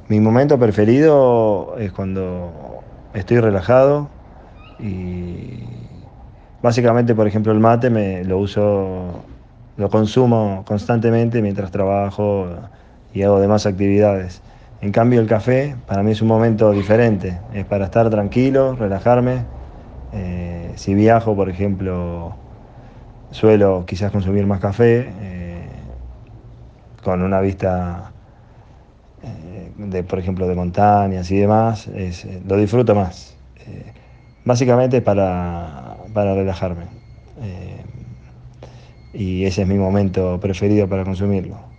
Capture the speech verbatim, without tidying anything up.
Mi momento preferido es cuando estoy relajado y básicamente, por ejemplo, el mate me lo uso, lo consumo constantemente mientras trabajo y hago demás actividades. En cambio, el café para mí es un momento diferente, es para estar tranquilo, relajarme. Eh, si viajo, por ejemplo, suelo quizás consumir más café, eh, con una vista eh, de, por ejemplo, de montañas y demás, es, eh, lo disfruto más. Eh, básicamente para, para relajarme. Eh, y ese es mi momento preferido para consumirlo.